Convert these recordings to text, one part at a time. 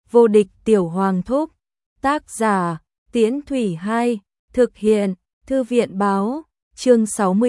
Vô địch tiểu hoàng thúc. Tác giả, Tiễn Thủy 2, thực hiện, Thư viện báo, chương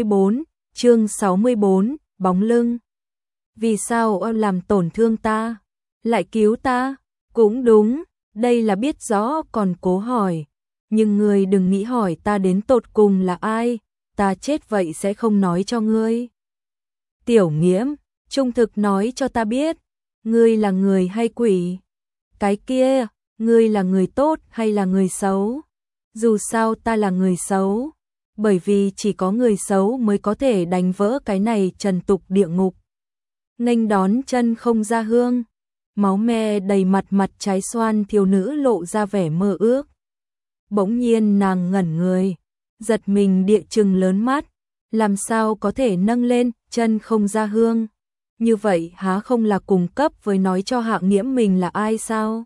64, bóng lưng. Vì sao ông làm tổn thương ta? Lại cứu ta? Cũng đúng, đây là biết rõ còn cố hỏi. Nhưng ngươi đừng nghĩ hỏi ta đến tột cùng là ai, ta chết vậy sẽ không nói cho ngươi. Tiểu Nghiễm, trung thực nói cho ta biết, ngươi là người hay quỷ? Cái kia, ngươi là người tốt hay là người xấu? Dù sao ta là người xấu, bởi vì chỉ có người xấu mới có thể đánh vỡ cái này trần tục địa ngục. Nghênh đón chân không ra hương, máu me đầy mặt trái xoan thiếu nữ lộ ra vẻ mơ ước. Bỗng nhiên nàng ngẩn người, giật mình địa chừng lớn mắt, làm sao có thể nâng lên chân không ra hương? Như vậy há không là cùng cấp với nói cho Hạ Nghiễm mình là ai sao?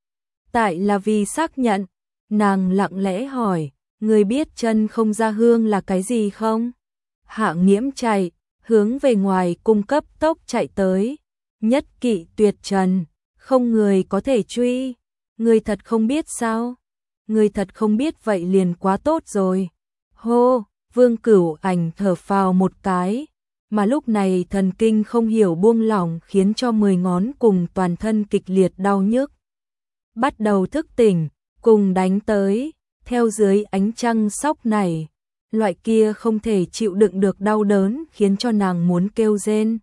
Tại là vì xác nhận, nàng lặng lẽ hỏi, người biết chân không ra hương là cái gì không? Hạ Nghiễm chạy, hướng về ngoài cung cấp tốc chạy tới. Nhất kỵ tuyệt trần, không người có thể truy. Người thật không biết sao? Người thật không biết vậy liền quá tốt rồi. Hô, Vương Cửu Ảnh thở phào một cái, mà lúc này thần kinh không hiểu buông lỏng khiến cho 10 ngón cùng toàn thân kịch liệt đau nhức. Bắt đầu thức tỉnh, cùng đánh tới, theo dưới ánh trăng sóc này. Loại kia không thể chịu đựng được đau đớn khiến cho nàng muốn kêu rên.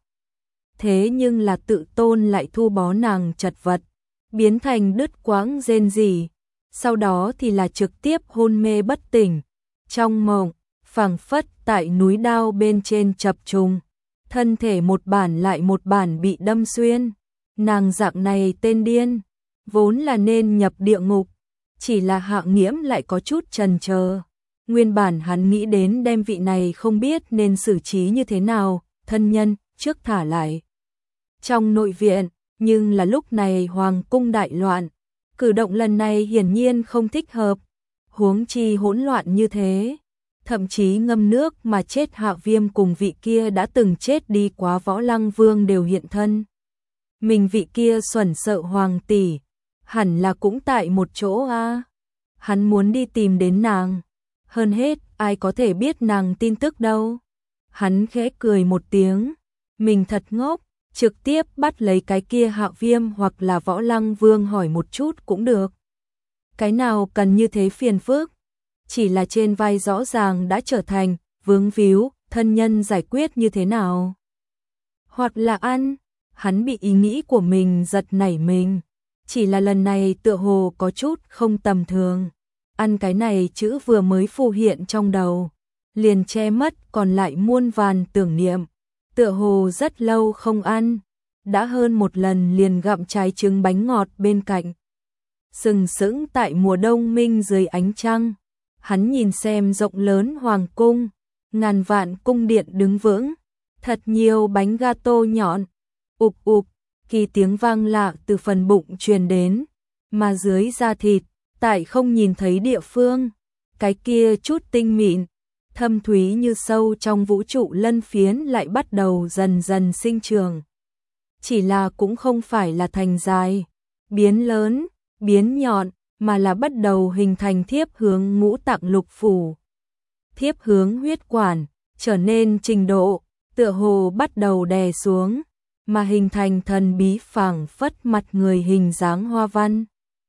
Thế nhưng là tự tôn lại thu bó nàng chật vật, biến thành đứt quãng rên rỉ. Sau đó thì là trực tiếp hôn mê bất tỉnh. Trong mộng, phảng phất tại núi đao bên trên chập trùng, thân thể một bản lại một bản bị đâm xuyên. Nàng dạng này tên điên, vốn là nên nhập địa ngục, chỉ là Hạ Nghiễm lại có chút chần chờ. Nguyên bản hắn nghĩ đến đem vị này không biết nên xử trí như thế nào, thân nhân, trước thả lại trong nội viện, nhưng là lúc này hoàng cung đại loạn, cử động lần này hiển nhiên không thích hợp, huống chi hỗn loạn như thế. Thậm chí ngâm nước mà chết Hạ Viêm cùng vị kia đã từng chết đi quá Võ Lăng Vương đều hiện thân. Mình vị kia xuẩn sợ hoàng tỷ, hẳn là cũng tại một chỗ a. Hắn muốn đi tìm đến nàng. Hơn hết, ai có thể biết nàng tin tức đâu. Hắn khẽ cười một tiếng, mình thật ngốc, trực tiếp bắt lấy cái kia Hạ Viêm hoặc là Võ Lăng Vương hỏi một chút cũng được. Cái nào cần như thế phiền phức, chỉ là trên vai rõ ràng đã trở thành vướng víu, thân nhân giải quyết như thế nào. Hoặc là ăn, hắn bị ý nghĩ của mình giật nảy mình, chỉ là lần này tựa hồ có chút không tầm thường. Ăn cái này chữ vừa mới phù hiện trong đầu, liền che mất còn lại muôn vàn tưởng niệm, tựa hồ rất lâu không ăn, đã hơn một lần liền gặm trái trứng bánh ngọt bên cạnh. Sừng sững tại mùa đông minh dưới ánh trăng, hắn nhìn xem rộng lớn hoàng cung, ngàn vạn cung điện đứng vững, thật nhiều bánh gato nhọn, ục ục, kỳ tiếng vang lạ từ phần bụng truyền đến, mà dưới da thịt, tại không nhìn thấy địa phương, cái kia chút tinh mịn, thâm thúy như sâu trong vũ trụ lân phiến lại bắt đầu dần dần sinh trưởng. Chỉ là cũng không phải là thành dài, biến lớn, biến nhọn, mà là bắt đầu hình thành thiếp hướng ngũ tạng lục phủ. Thiếp hướng huyết quản, trở nên trình độ, tựa hồ bắt đầu đè xuống, mà hình thành thần bí phảng phất mặt người hình dáng hoa văn.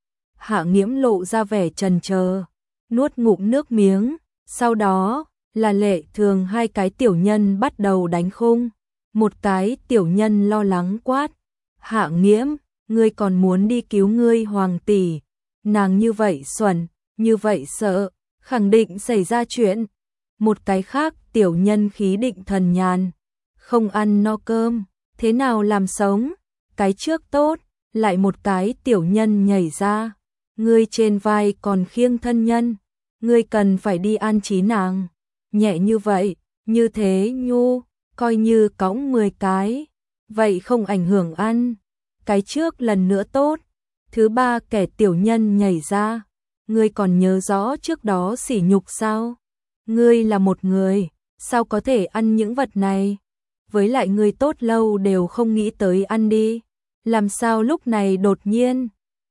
Hạ Nghiễm lộ ra vẻ chần chờ, nuốt ngụm nước miếng, sau đó là Lệ Thường hai cái tiểu nhân bắt đầu đánh khung. Một cái tiểu nhân lo lắng quát, Hạ Nghiễm, ngươi còn muốn đi cứu ngươi hoàng tỷ, nàng như vậy xuẩn, như vậy sợ, khẳng định xảy ra chuyện. Một cái khác tiểu nhân khí định thần nhàn, không ăn no cơm, thế nào làm sống, cái trước tốt, lại một cái tiểu nhân nhảy ra, ngươi trên vai còn khiêng thân nhân, ngươi cần phải đi an trí nàng, nhẹ như vậy, như thế nhu, coi như cõng 10 cái, vậy không ảnh hưởng ăn, cái trước lần nữa tốt. Thứ ba kẻ tiểu nhân nhảy ra, ngươi còn nhớ rõ trước đó sỉ nhục sao? Ngươi là một người, sao có thể ăn những vật này? Với lại ngươi tốt lâu đều không nghĩ tới ăn đi, làm sao lúc này đột nhiên?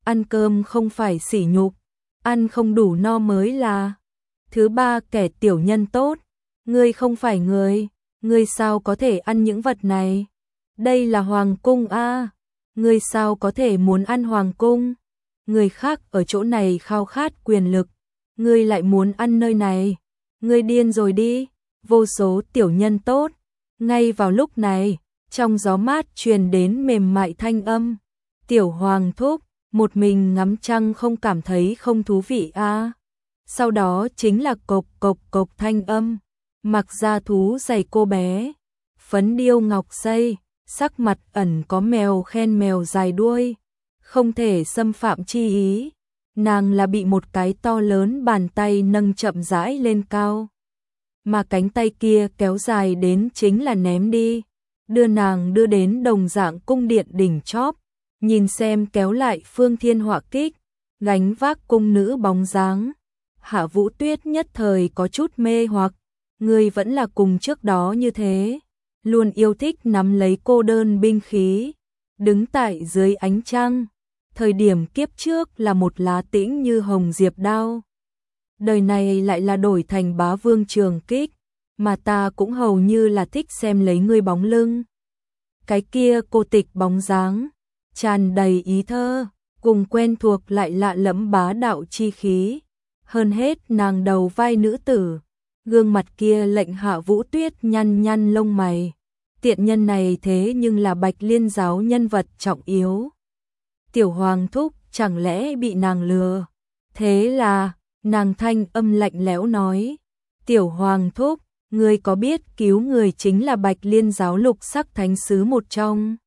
ăn cơm không phải sỉ nhục, ăn không đủ no mới là. Thứ ba, kẻ tiểu nhân tốt, ngươi không phải người, ngươi sao có thể ăn những vật này? Đây là hoàng cung a, ngươi sao có thể muốn ăn hoàng cung? Người khác ở chỗ này khao khát quyền lực, ngươi lại muốn ăn nơi này, ngươi điên rồi đi. Vô số tiểu nhân tốt. Ngay vào lúc này, trong gió mát truyền đến mềm mại thanh âm. Tiểu hoàng thúc, một mình ngắm trăng không cảm thấy không thú vị a? Sau đó chính là cộc cộc cộc thanh âm. Mặc ra thú giày cô bé, phấn điêu ngọc xây, sắc mặt ẩn có mèo khen mèo dài đuôi, không thể xâm phạm chi ý. Nàng là bị một cái to lớn bàn tay nâng chậm rãi lên cao, mà cánh tay kia kéo dài đến chính là ném đi, đưa nàng đưa đến đồng dạng cung điện đỉnh chóp, nhìn xem kéo lại phương thiên họa kích, gánh vác cung nữ bóng dáng. Hạ Vũ Tuyết nhất thời có chút mê hoặc, người vẫn là cùng trước đó như thế, luôn yêu thích nắm lấy cô đơn binh khí, đứng tại dưới ánh trăng. Thời điểm kiếp trước là một lá tĩnh như hồng diệp đao, đời này lại là đổi thành bá vương trường kích, mà ta cũng hầu như là thích xem lấy ngươi bóng lưng. Cái kia cô tịch bóng dáng, tràn đầy ý thơ, cùng quen thuộc lại lạ lẫm bá đạo chi khí. Hơn hết nàng đầu vai nữ tử, gương mặt kia lệnh Hạ Vũ Tuyết nhăn nhăn lông mày. Tiện nhân này thế nhưng là Bạch Liên giáo nhân vật trọng yếu. Tiểu hoàng thúc chẳng lẽ bị nàng lừa? Thế là, nàng thanh âm lạnh lẽo nói, tiểu hoàng thúc, ngươi có biết cứu người chính là Bạch Liên giáo lục sắc thánh sứ một trong?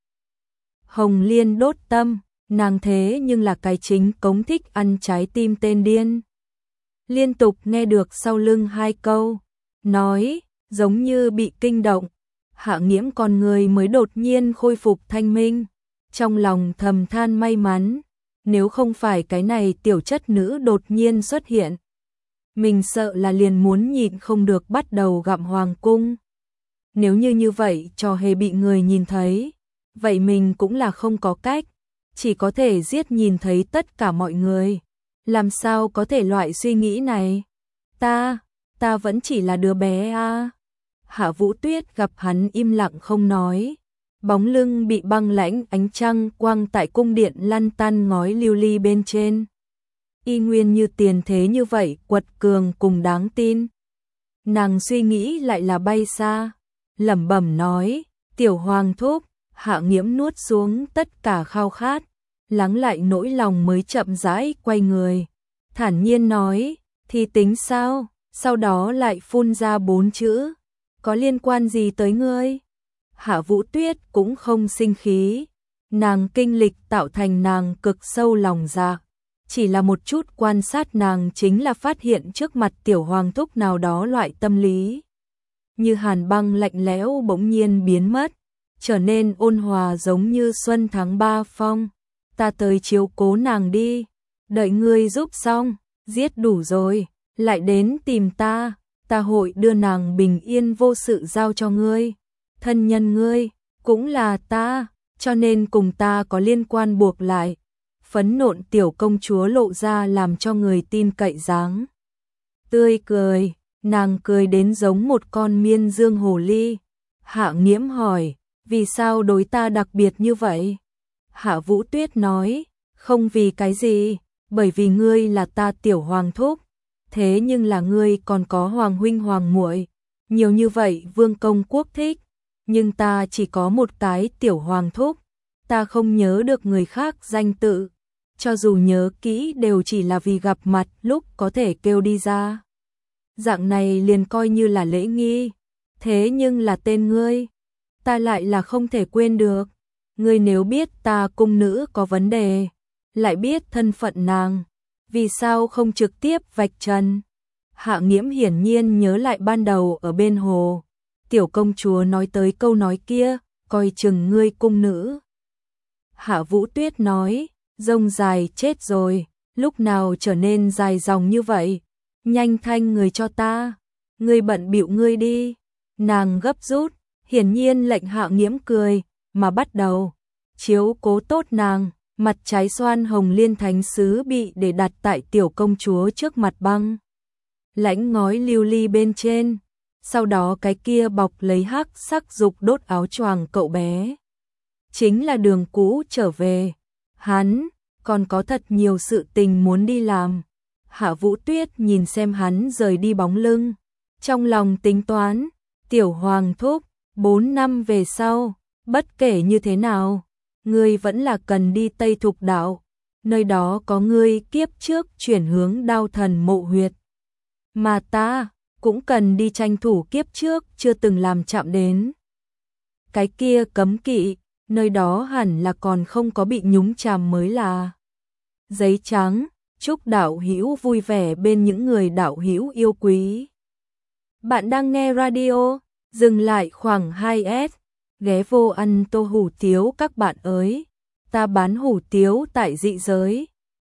Hồng Liên đốt tâm, nàng thế nhưng là cái chính cống thích ăn trái tim tên điên. Liên tục nghe được sau lưng hai câu, nói, giống như bị kinh động. Hạ Nghiễm con người mới đột nhiên khôi phục thanh minh, trong lòng thầm than may mắn, nếu không phải cái này tiểu chất nữ đột nhiên xuất hiện, mình sợ là liền muốn nhịn không được bắt đầu gặm hoàng cung. Nếu như vậy cho hề bị người nhìn thấy, vậy mình cũng là không có cách, chỉ có thể giết nhìn thấy tất cả mọi người. Làm sao có thể loại suy nghĩ này? Ta vẫn chỉ là đứa bé a. Hạ Vũ Tuyết gặp hắn im lặng không nói, bóng lưng bị băng lãnh ánh trăng quang tại cung điện lăn tăn ngói lưu ly bên trên. Y nguyên như tiền thế như vậy, quật cường cùng đáng tin. Nàng suy nghĩ lại là bay xa, lẩm bẩm nói, tiểu hoàng thúc. Hạ Nghiễm nuốt xuống tất cả khao khát, lắng lại nỗi lòng mới chậm rãi quay người, thản nhiên nói, thì tính sao? Sau đó lại phun ra 4 chữ, có liên quan gì tới ngươi? Hạ Vũ Tuyết cũng không sinh khí, nàng kinh lịch tạo thành nàng cực sâu lòng dạ, chỉ là một chút quan sát nàng chính là phát hiện trước mặt tiểu hoàng thúc nào đó loại tâm lý, như hàn băng lạnh lẽo bỗng nhiên biến mất, trở nên ôn hòa giống như xuân tháng 3 phong. Ta tới chiếu cố nàng đi, đợi ngươi giúp xong, giết đủ rồi, lại đến tìm ta hội đưa nàng bình yên vô sự giao cho ngươi. Thân nhân ngươi, cũng là ta, cho nên cùng ta có liên quan buộc lại. Phấn nộn tiểu công chúa lộ ra làm cho người tin cậy dáng tươi cười, nàng cười đến giống một con miên dương hồ ly. Hạ Nghiễm hỏi, vì sao đối ta đặc biệt như vậy? Hạ Vũ Tuyết nói, không vì cái gì, bởi vì ngươi là ta tiểu hoàng thúc, thế nhưng là ngươi còn có hoàng huynh hoàng muội, nhiều như vậy vương công quốc thích, nhưng ta chỉ có một cái tiểu hoàng thúc, ta không nhớ được người khác danh tự, cho dù nhớ kỹ đều chỉ là vì gặp mặt lúc có thể kêu đi ra. Dạng này liền coi như là lễ nghi, thế nhưng là tên ngươi, ta lại là không thể quên được. Ngươi nếu biết ta cung nữ có vấn đề, lại biết thân phận nàng, vì sao không trực tiếp vạch trần? Hạ Nghiễm hiển nhiên nhớ lại ban đầu ở bên hồ, tiểu công chúa nói tới câu nói kia, coi chừng ngươi cung nữ. Hạ Vũ Tuyết nói, rông dài chết rồi, lúc nào trở nên dài dòng như vậy, nhanh thanh người cho ta, ngươi bận bịu ngươi đi. Nàng gấp rút, hiển nhiên lệnh Hạ Nghiễm cười, mà bắt đầu chiếu cố tốt nàng, Mặt trái xoan hồng liên thánh sứ bị để đặt tại tiểu công chúa trước mặt băng lãnh ngói lưu ly bên trên. Sau đó cái kia bọc lấy hắc sắc dục đốt áo choàng cậu bé. Chính là Đường cũ trở về. Hắn còn có thật nhiều sự tình muốn đi làm. Hạ Vũ Tuyết nhìn xem hắn rời đi bóng lưng. Trong lòng tính toán, tiểu hoàng thúc, 4 năm về sau, bất kể như thế nào, ngươi vẫn là cần đi Tây Thục Đạo. Nơi đó có ngươi kiếp trước chuyển hướng Đao Thần mộ huyệt. Mà ta cũng cần đi tranh thủ kiếp trước chưa từng làm chạm đến. Cái kia cấm kỵ, nơi đó hẳn là còn không có bị nhúng chàm mới là. Giấy trắng, chúc đạo hữu vui vẻ bên những người đạo hữu yêu quý. Bạn đang nghe radio, dừng lại khoảng 2S, ghé vô ăn tô hủ tiếu các bạn ơi. Ta bán hủ tiếu tại dị giới.